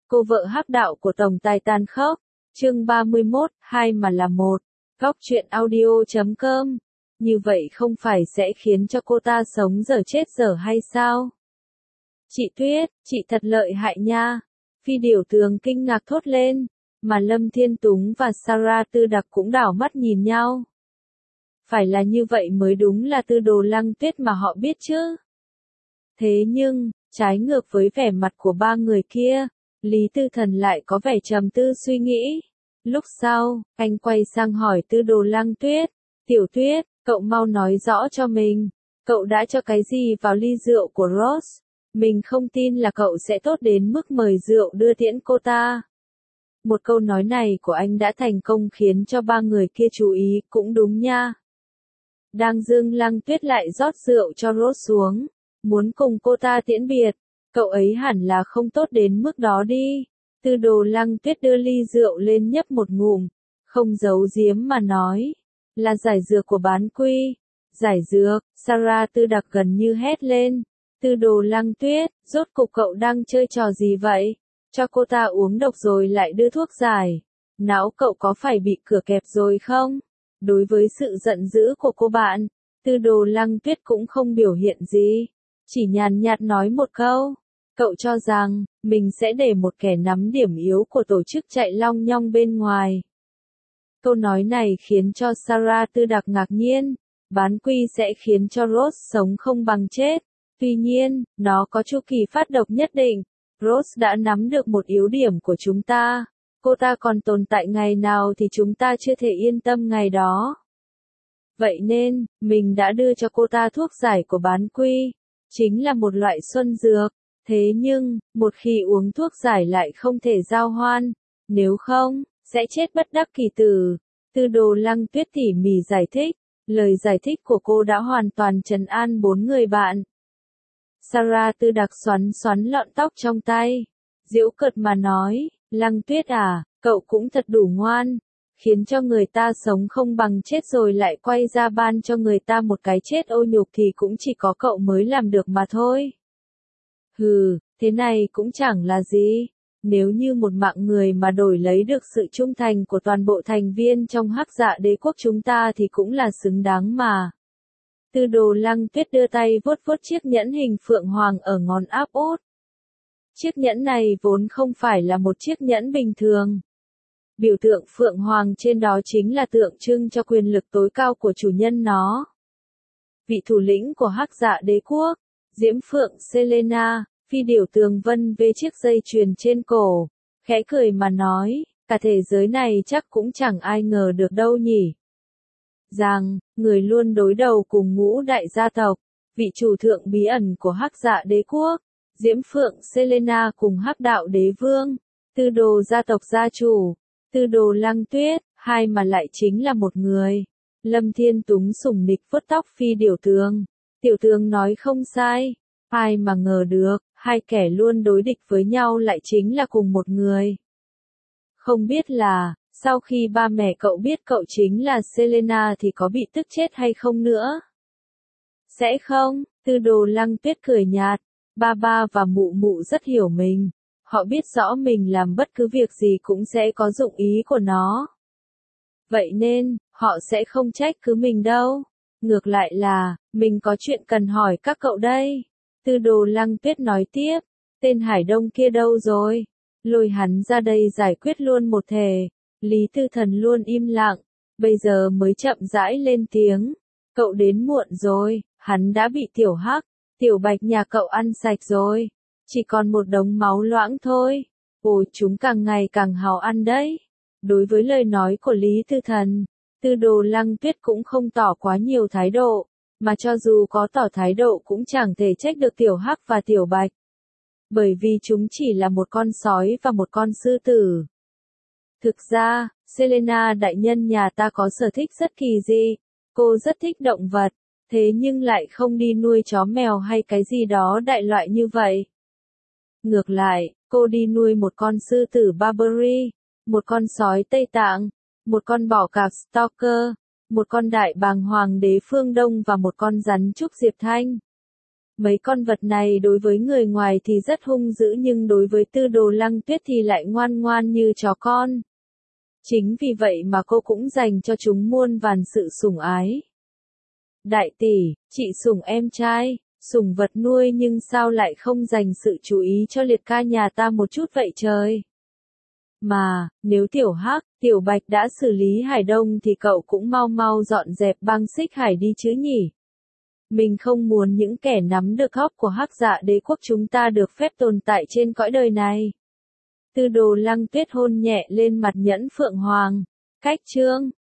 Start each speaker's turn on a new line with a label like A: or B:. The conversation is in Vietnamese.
A: cô vợ hắc đạo của tổng tài tàn khốc. Chương 31, hai mà là một. Góc truyện audio.com. Như vậy không phải sẽ khiến cho cô ta sống dở chết dở hay sao? Chị Tuyết, chị thật lợi hại nha. Phi Điểu Tường kinh ngạc thốt lên, mà Lâm Thiên Túng và Sarah Tư Đặc cũng đảo mắt nhìn nhau. Phải là như vậy mới đúng là Tư Đồ Lăng Tuyết mà họ biết chứ. Thế nhưng, trái ngược với vẻ mặt của ba người kia, Lý Tư Thần lại có vẻ trầm tư suy nghĩ. Lúc sau, anh quay sang hỏi Tư Đồ Lăng Tuyết, Tiểu Tuyết, cậu mau nói rõ cho mình, cậu đã cho cái gì vào ly rượu của Rose? Mình không tin là cậu sẽ tốt đến mức mời rượu đưa tiễn cô ta. Một câu nói này của anh đã thành công khiến cho ba người kia chú ý, cũng đúng nha. Đang dưng Lăng Tuyết lại rót rượu cho Rose xuống, muốn cùng cô ta tiễn biệt, cậu ấy hẳn là không tốt đến mức đó đi. Tư Đồ Lăng Tuyết đưa ly rượu lên nhấp một ngụm, không giấu giếm mà nói, là giải dược của bán quy. Giải dược, Sarah Tư Đặc gần như hét lên. Tư Đồ Lăng Tuyết, rốt cục cậu đang chơi trò gì vậy? Cho cô ta uống độc rồi lại đưa thuốc giải. Não cậu có phải bị cửa kẹp rồi không? Đối với sự giận dữ của cô bạn, Tư Đồ Lăng Tuyết cũng không biểu hiện gì, chỉ nhàn nhạt nói một câu. Cậu cho rằng, mình sẽ để một kẻ nắm điểm yếu của tổ chức chạy long nhong bên ngoài. Câu nói này khiến cho Sarah Tư Đặc ngạc nhiên, bán quy sẽ khiến cho Rose sống không bằng chết. Tuy nhiên, nó có chu kỳ phát độc nhất định. Rose đã nắm được một yếu điểm của chúng ta. Cô ta còn tồn tại ngày nào thì chúng ta chưa thể yên tâm ngày đó. Vậy nên, mình đã đưa cho cô ta thuốc giải của bán quy. Chính là một loại xuân dược. Thế nhưng, một khi uống thuốc giải lại không thể giao hoan. Nếu không, sẽ chết bất đắc kỳ tử. Tư Đồ Lăng Tuyết tỉ mỉ giải thích. Lời giải thích của cô đã hoàn toàn trấn an bốn người bạn. Sarah Tư Đặc xoắn xoắn lọn tóc trong tay. Giễu cợt mà nói, Lăng Tuyết à, cậu cũng thật đủ ngoan. Khiến cho người ta sống không bằng chết rồi lại quay ra ban cho người ta một cái chết ô nhục thì cũng chỉ có cậu mới làm được mà thôi. Hừ, thế này cũng chẳng là gì. Nếu như một mạng người mà đổi lấy được sự trung thành của toàn bộ thành viên trong Hắc Dạ Đế quốc chúng ta thì cũng là xứng đáng mà. Tư Đồ Lăng Tuyết đưa tay vuốt vuốt chiếc nhẫn hình phượng hoàng ở ngón áp út. Chiếc nhẫn này vốn không phải là một chiếc nhẫn bình thường. Biểu tượng phượng hoàng trên đó chính là tượng trưng cho quyền lực tối cao của chủ nhân nó. Vị thủ lĩnh của Hắc Dạ Đế quốc, Diễm Phượng Selena, Phi Điểu Tường vân về chiếc dây chuyền trên cổ, khẽ cười mà nói, cả thế giới này chắc cũng chẳng ai ngờ được đâu nhỉ. Rằng, người luôn đối đầu cùng ngũ đại gia tộc, vị chủ thượng bí ẩn của Hắc Dạ Đế quốc, Diễm Phượng Selena cùng Hắc Đạo Đế Vương, Tư Đồ gia tộc gia chủ, Tư Đồ Lăng Tuyết, hai mà lại chính là một người. Lâm Thiên Túng sủng nịch vuốt tóc Phi Điểu Tường. Tiểu Tường nói không sai, ai mà ngờ được, hai kẻ luôn đối địch với nhau lại chính là cùng một người. Không biết là, sau khi ba mẹ cậu biết cậu chính là Selena thì có bị tức chết hay không nữa? Sẽ không, Tư Đồ Lăng Tuyết cười nhạt, ba và mụ mụ rất hiểu mình. Họ biết rõ mình làm bất cứ việc gì cũng sẽ có dụng ý của nó. Vậy nên, họ sẽ không trách cứ mình đâu. Ngược lại là, mình có chuyện cần hỏi các cậu đây. Tư Đồ Lăng Tuyết nói tiếp, tên Hải Đông kia đâu rồi? Lôi hắn ra đây giải quyết luôn một thể. Lý Tư Thần luôn im lặng, bây giờ mới chậm rãi lên tiếng. Cậu đến muộn rồi, hắn đã bị Tiểu Hắc, Tiểu Bạch nhà cậu ăn sạch rồi. Chỉ còn một đống máu loãng thôi. Ôi, chúng càng ngày càng hào ăn đấy. Đối với lời nói của Lý Tư Thần, Tư Đồ Lăng Tuyết cũng không tỏ quá nhiều thái độ, mà cho dù có tỏ thái độ cũng chẳng thể trách được Tiểu Hắc và Tiểu Bạch. Bởi vì chúng chỉ là một con sói và một con sư tử. Thực ra, Selena đại nhân nhà ta có sở thích rất kỳ dị. Cô rất thích động vật, thế nhưng lại không đi nuôi chó mèo hay cái gì đó đại loại như vậy. Ngược lại, cô đi nuôi một con sư tử Barbary, một con sói Tây Tạng, một con bò cạp Stalker, một con đại bàng hoàng đế phương Đông và một con rắn trúc Diệp Thanh. Mấy con vật này đối với người ngoài thì rất hung dữ nhưng đối với Tư Đồ Lăng Tuyết thì lại ngoan ngoan như chó con. Chính vì vậy mà cô cũng dành cho chúng muôn vàn sự sủng ái. Đại tỷ, chị sủng em trai, sủng vật nuôi nhưng sao lại không dành sự chú ý cho liệt ca nhà ta một chút vậy trời? Mà, nếu Tiểu Hắc, Tiểu Bạch đã xử lý Hải Đông thì cậu cũng mau mau dọn dẹp băng xích Hải đi chứ nhỉ? Mình không muốn những kẻ nắm được hóc của Hắc Dạ Đế quốc chúng ta được phép tồn tại trên cõi đời này. Tư Đồ Lăng Tuyết hôn nhẹ lên mặt Nhẫn Phượng Hoàng. Cách chương